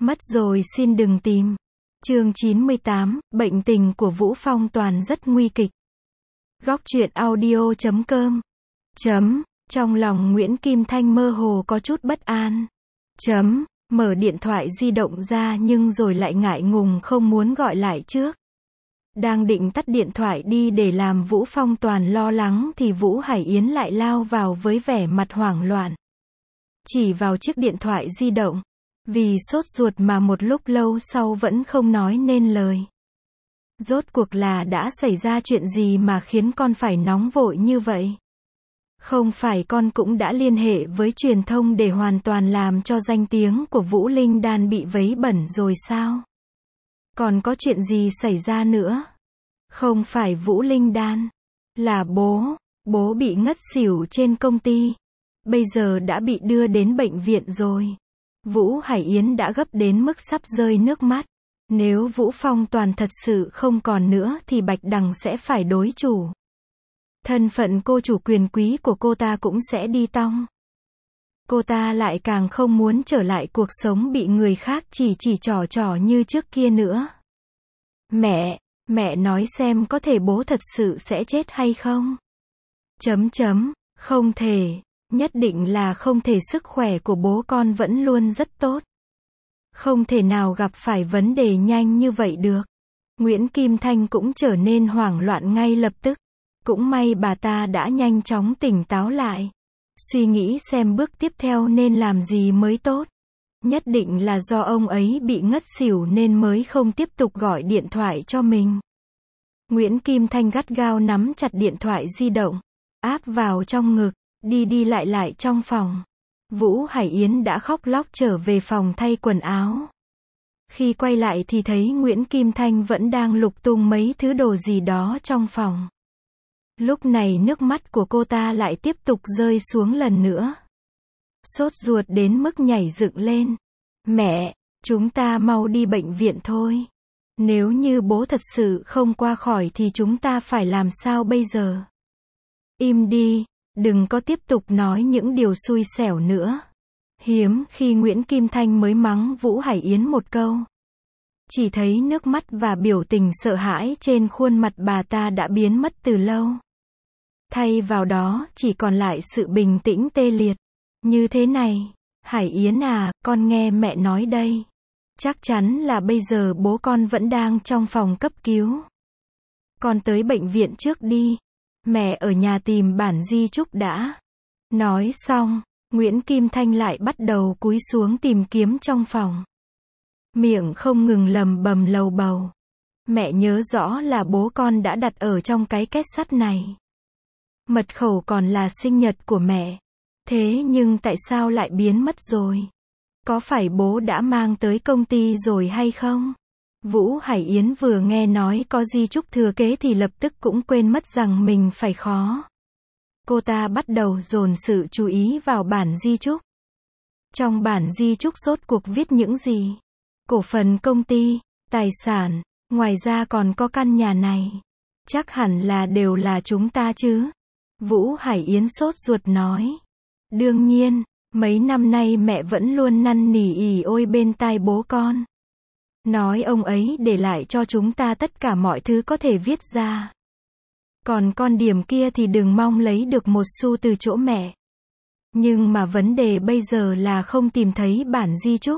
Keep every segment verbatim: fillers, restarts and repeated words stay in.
Mất rồi xin đừng tìm. Chương chín mươi tám, bệnh tình của Vũ Phong Toàn rất nguy kịch. Góc truyện audio chấm com. Chấm, trong lòng Nguyễn Kim Thanh mơ hồ có chút bất an. Chấm, mở điện thoại di động ra nhưng rồi lại ngại ngùng không muốn gọi lại trước. Đang định tắt điện thoại đi để làm Vũ Phong Toàn lo lắng thì Vũ Hải Yến lại lao vào với vẻ mặt hoảng loạn. Chỉ vào chiếc điện thoại di động. Vì sốt ruột mà một lúc lâu sau vẫn không nói nên lời. Rốt cuộc là đã xảy ra chuyện gì mà khiến con phải nóng vội như vậy? Không phải con cũng đã liên hệ với truyền thông để hoàn toàn làm cho danh tiếng của Vũ Linh Đan bị vấy bẩn rồi sao? Còn có chuyện gì xảy ra nữa? Không phải Vũ Linh Đan, là bố, bố bị ngất xỉu trên công ty. Bây giờ đã bị đưa đến bệnh viện rồi. Vũ Hải Yến đã gấp đến mức sắp rơi nước mắt. Nếu Vũ Phong Toàn thật sự không còn nữa thì Bạch Đằng sẽ phải đối chủ. Thân phận cô chủ quyền quý của cô ta cũng sẽ đi tong. Cô ta lại càng không muốn trở lại cuộc sống bị người khác chỉ chỉ trò trò như trước kia nữa. Mẹ, mẹ nói xem có thể bố thật sự sẽ chết hay không? Chấm chấm, không thể. Nhất định là không thể, sức khỏe của bố con vẫn luôn rất tốt. Không thể nào gặp phải vấn đề nhanh như vậy được. Nguyễn Kim Thanh cũng trở nên hoảng loạn ngay lập tức. Cũng may bà ta đã nhanh chóng tỉnh táo lại. Suy nghĩ xem bước tiếp theo nên làm gì mới tốt. Nhất định là do ông ấy bị ngất xỉu nên mới không tiếp tục gọi điện thoại cho mình. Nguyễn Kim Thanh gắt gao nắm chặt điện thoại di động, áp vào trong ngực. Đi đi lại lại trong phòng. Vũ Hải Yến đã khóc lóc trở về phòng thay quần áo. Khi quay lại thì thấy Nguyễn Kim Thanh vẫn đang lục tung mấy thứ đồ gì đó trong phòng. Lúc này nước mắt của cô ta lại tiếp tục rơi xuống lần nữa. Sốt ruột đến mức nhảy dựng lên. Mẹ, chúng ta mau đi bệnh viện thôi. Nếu như bố thật sự không qua khỏi thì chúng ta phải làm sao bây giờ? Im đi. Đừng có tiếp tục nói những điều xui xẻo nữa. Hiếm khi Nguyễn Kim Thanh mới mắng Vũ Hải Yến một câu. Chỉ thấy nước mắt và biểu tình sợ hãi trên khuôn mặt bà ta đã biến mất từ lâu. Thay vào đó, chỉ còn lại sự bình tĩnh tê liệt. Như thế này, Hải Yến à, con nghe mẹ nói đây. Chắc chắn là bây giờ bố con vẫn đang trong phòng cấp cứu. Con tới bệnh viện trước đi. Mẹ ở nhà tìm bản di chúc đã. Nói xong, Nguyễn Kim Thanh lại bắt đầu cúi xuống tìm kiếm trong phòng. Miệng không ngừng lầm bầm lầu bầu. Mẹ nhớ rõ là bố con đã đặt ở trong cái két sắt này. Mật khẩu còn là sinh nhật của mẹ. Thế nhưng tại sao lại biến mất rồi? Có phải bố đã mang tới công ty rồi hay không? Vũ Hải Yến vừa nghe nói có di chúc thừa kế thì lập tức cũng quên mất rằng mình phải khó. Cô ta bắt đầu dồn sự chú ý vào bản di chúc. Trong bản di chúc rốt cuộc viết những gì? Cổ phần công ty, tài sản, ngoài ra còn có căn nhà này. Chắc hẳn là đều là chúng ta chứ? Vũ Hải Yến sốt ruột nói. Đương nhiên, mấy năm nay mẹ vẫn luôn năn nỉ ỉ ôi bên tai bố con. Nói ông ấy để lại cho chúng ta tất cả mọi thứ có thể viết ra. Còn con điểm kia thì đừng mong lấy được một xu từ chỗ mẹ. Nhưng mà vấn đề bây giờ là không tìm thấy bản di chúc.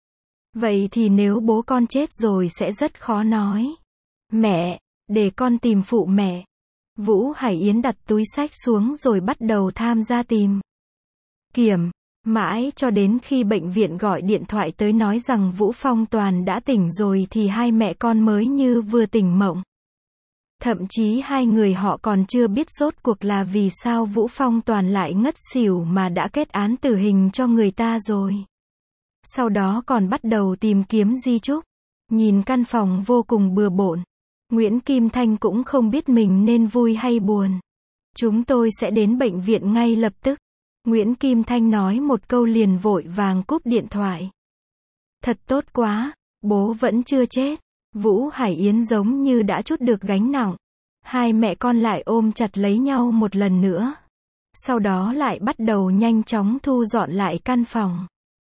Vậy thì nếu bố con chết rồi sẽ rất khó nói. Mẹ, để con tìm phụ mẹ. Vũ Hải Yến đặt túi xách xuống rồi bắt đầu tham gia tìm kiểm. Mãi cho đến khi bệnh viện gọi điện thoại tới nói rằng Vũ Phong Toàn đã tỉnh rồi thì hai mẹ con mới như vừa tỉnh mộng. Thậm chí hai người họ còn chưa biết rốt cuộc là vì sao Vũ Phong Toàn lại ngất xỉu mà đã kết án tử hình cho người ta rồi. Sau đó còn bắt đầu tìm kiếm di chúc. Nhìn căn phòng vô cùng bừa bộn. Nguyễn Kim Thanh cũng không biết mình nên vui hay buồn. Chúng tôi sẽ đến bệnh viện ngay lập tức. Nguyễn Kim Thanh nói một câu liền vội vàng cúp điện thoại. Thật tốt quá, bố vẫn chưa chết. Vũ Hải Yến giống như đã trút được gánh nặng. Hai mẹ con lại ôm chặt lấy nhau một lần nữa. Sau đó lại bắt đầu nhanh chóng thu dọn lại căn phòng.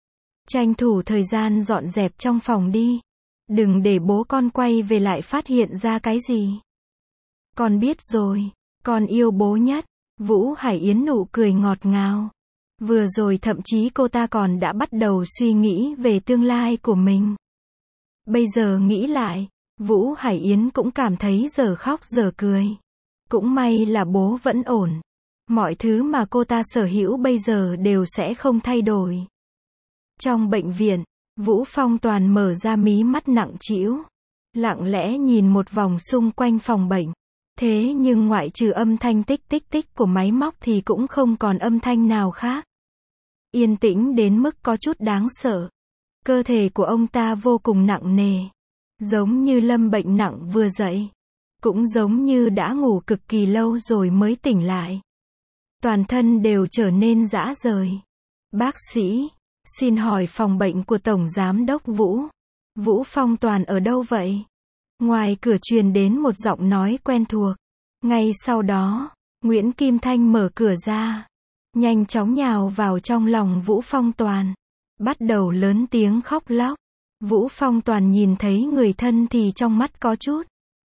Tranh thủ thời gian dọn dẹp trong phòng đi. Đừng để bố con quay về lại phát hiện ra cái gì. Con biết rồi, con yêu bố nhất. Vũ Hải Yến nụ cười ngọt ngào. Vừa rồi thậm chí cô ta còn đã bắt đầu suy nghĩ về tương lai của mình. Bây giờ nghĩ lại, Vũ Hải Yến cũng cảm thấy giờ khóc giờ cười. Cũng may là bố vẫn ổn. Mọi thứ mà cô ta sở hữu bây giờ đều sẽ không thay đổi. Trong bệnh viện, Vũ Phong Toàn mở ra mí mắt nặng trĩu, lặng lẽ nhìn một vòng xung quanh phòng bệnh. Thế nhưng ngoại trừ âm thanh tích tích tích của máy móc thì cũng không còn âm thanh nào khác. Yên tĩnh đến mức có chút đáng sợ. Cơ thể của ông ta vô cùng nặng nề. Giống như lâm bệnh nặng vừa dậy. Cũng giống như đã ngủ cực kỳ lâu rồi mới tỉnh lại. Toàn thân đều trở nên rã rời. Bác sĩ, xin hỏi phòng bệnh của Tổng Giám đốc Vũ. Vũ Phong Toàn ở đâu vậy? Ngoài cửa truyền đến một giọng nói quen thuộc. Ngay sau đó, Nguyễn Kim Thanh mở cửa ra. Nhanh chóng nhào vào trong lòng Vũ Phong Toàn. Bắt đầu lớn tiếng khóc lóc. Vũ Phong Toàn nhìn thấy người thân thì trong mắt có chút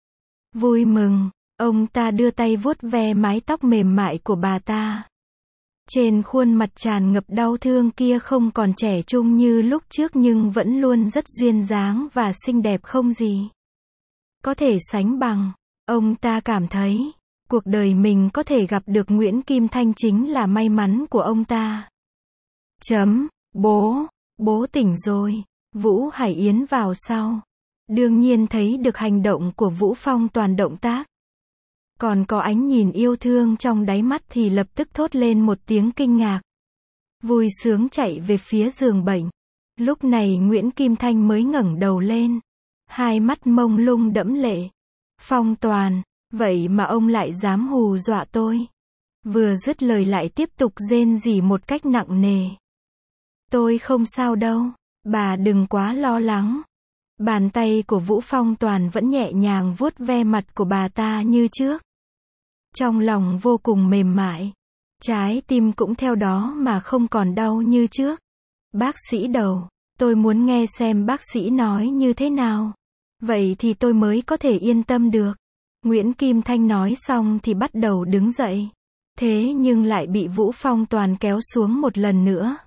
vui mừng. Ông ta đưa tay vuốt ve mái tóc mềm mại của bà ta. Trên khuôn mặt tràn ngập đau thương kia không còn trẻ trung như lúc trước nhưng vẫn luôn rất duyên dáng và xinh đẹp không gì có thể sánh bằng. Ông ta cảm thấy, cuộc đời mình có thể gặp được Nguyễn Kim Thanh chính là may mắn của ông ta. Chấm, bố, bố tỉnh rồi. Vũ Hải Yến vào sau. Đương nhiên thấy được hành động của Vũ Phong Toàn động tác. Còn có ánh nhìn yêu thương trong đáy mắt thì lập tức thốt lên một tiếng kinh ngạc. Vui sướng chạy về phía giường bệnh. Lúc này Nguyễn Kim Thanh mới ngẩng đầu lên. Hai mắt mông lung đẫm lệ. Phong Toàn, vậy mà ông lại dám hù dọa tôi. Vừa dứt lời lại tiếp tục rên rỉ một cách nặng nề. Tôi không sao đâu, bà đừng quá lo lắng. Bàn tay của Vũ Phong Toàn vẫn nhẹ nhàng vuốt ve mặt của bà ta như trước. Trong lòng vô cùng mềm mại. Trái tim cũng theo đó mà không còn đau như trước. Bác sĩ đầu, tôi muốn nghe xem bác sĩ nói như thế nào. Vậy thì tôi mới có thể yên tâm được. Nguyễn Kim Thanh nói xong thì bắt đầu đứng dậy. Thế nhưng lại bị Vũ Phong Toàn kéo xuống một lần nữa.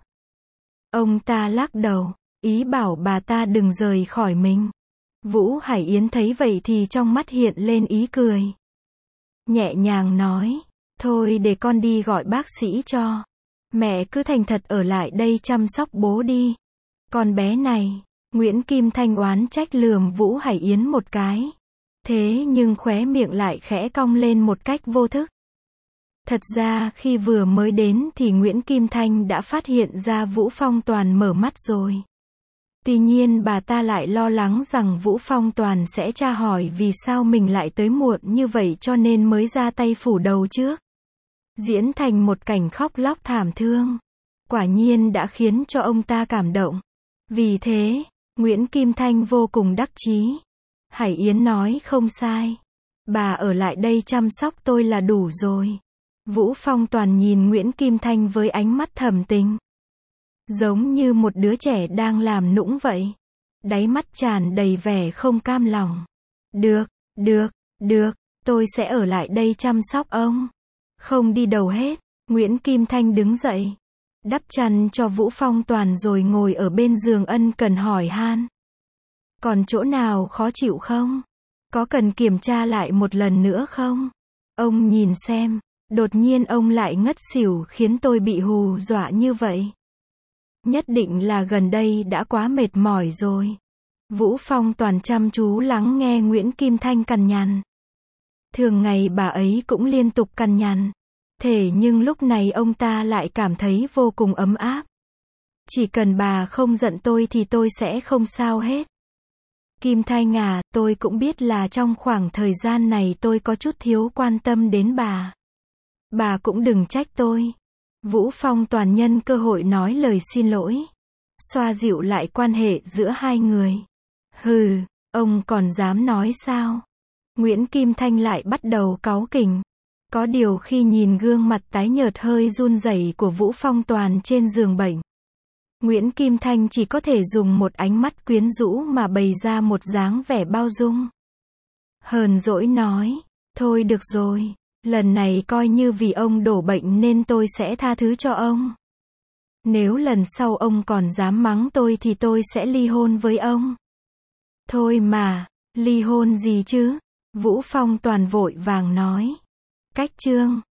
Ông ta lắc đầu, ý bảo bà ta đừng rời khỏi mình. Vũ Hải Yến thấy vậy thì trong mắt hiện lên ý cười. Nhẹ nhàng nói, thôi để con đi gọi bác sĩ cho. Mẹ cứ thành thật ở lại đây chăm sóc bố đi. Con bé này, Nguyễn Kim Thanh oán trách lườm Vũ Hải Yến một cái. Thế nhưng khóe miệng lại khẽ cong lên một cách vô thức. Thật ra khi vừa mới đến thì Nguyễn Kim Thanh đã phát hiện ra Vũ Phong Toàn mở mắt rồi. Tuy nhiên bà ta lại lo lắng rằng Vũ Phong Toàn sẽ tra hỏi vì sao mình lại tới muộn như vậy cho nên mới ra tay phủ đầu trước. Diễn thành một cảnh khóc lóc thảm thương. Quả nhiên đã khiến cho ông ta cảm động. Vì thế, Nguyễn Kim Thanh vô cùng đắc chí. Hải Yến nói không sai. Bà ở lại đây chăm sóc tôi là đủ rồi. Vũ Phong Toàn nhìn Nguyễn Kim Thanh với ánh mắt thầm tình. Giống như một đứa trẻ đang làm nũng vậy. Đáy mắt tràn đầy vẻ không cam lòng. Được, được, được, tôi sẽ ở lại đây chăm sóc ông. Không đi đâu hết. Nguyễn Kim Thanh đứng dậy. Đắp chăn cho Vũ Phong Toàn rồi ngồi ở bên giường ân cần hỏi han. Còn chỗ nào khó chịu không? Có cần kiểm tra lại một lần nữa không? Ông nhìn xem. Đột nhiên ông lại ngất xỉu khiến tôi bị hù dọa như vậy. Nhất định là gần đây đã quá mệt mỏi rồi. Vũ Phong Toàn chăm chú lắng nghe Nguyễn Kim Thanh cằn nhằn. Thường ngày bà ấy cũng liên tục cằn nhằn. Thế nhưng lúc này ông ta lại cảm thấy vô cùng ấm áp. Chỉ cần bà không giận tôi thì tôi sẽ không sao hết. Kim Thanh à, tôi cũng biết là trong khoảng thời gian này tôi có chút thiếu quan tâm đến bà. Bà cũng đừng trách tôi. Vũ Phong Toàn nhân cơ hội nói lời xin lỗi. Xoa dịu lại quan hệ giữa hai người. Hừ, ông còn dám nói sao? Nguyễn Kim Thanh lại bắt đầu cáu kỉnh. Có điều khi nhìn gương mặt tái nhợt hơi run rẩy của Vũ Phong Toàn trên giường bệnh. Nguyễn Kim Thanh chỉ có thể dùng một ánh mắt quyến rũ mà bày ra một dáng vẻ bao dung. Hờn dỗi nói, thôi được rồi, lần này coi như vì ông đổ bệnh nên tôi sẽ tha thứ cho ông. Nếu lần sau ông còn dám mắng tôi thì tôi sẽ ly hôn với ông. Thôi mà, ly hôn gì chứ? Vũ Phong Toàn vội vàng nói. Cách chương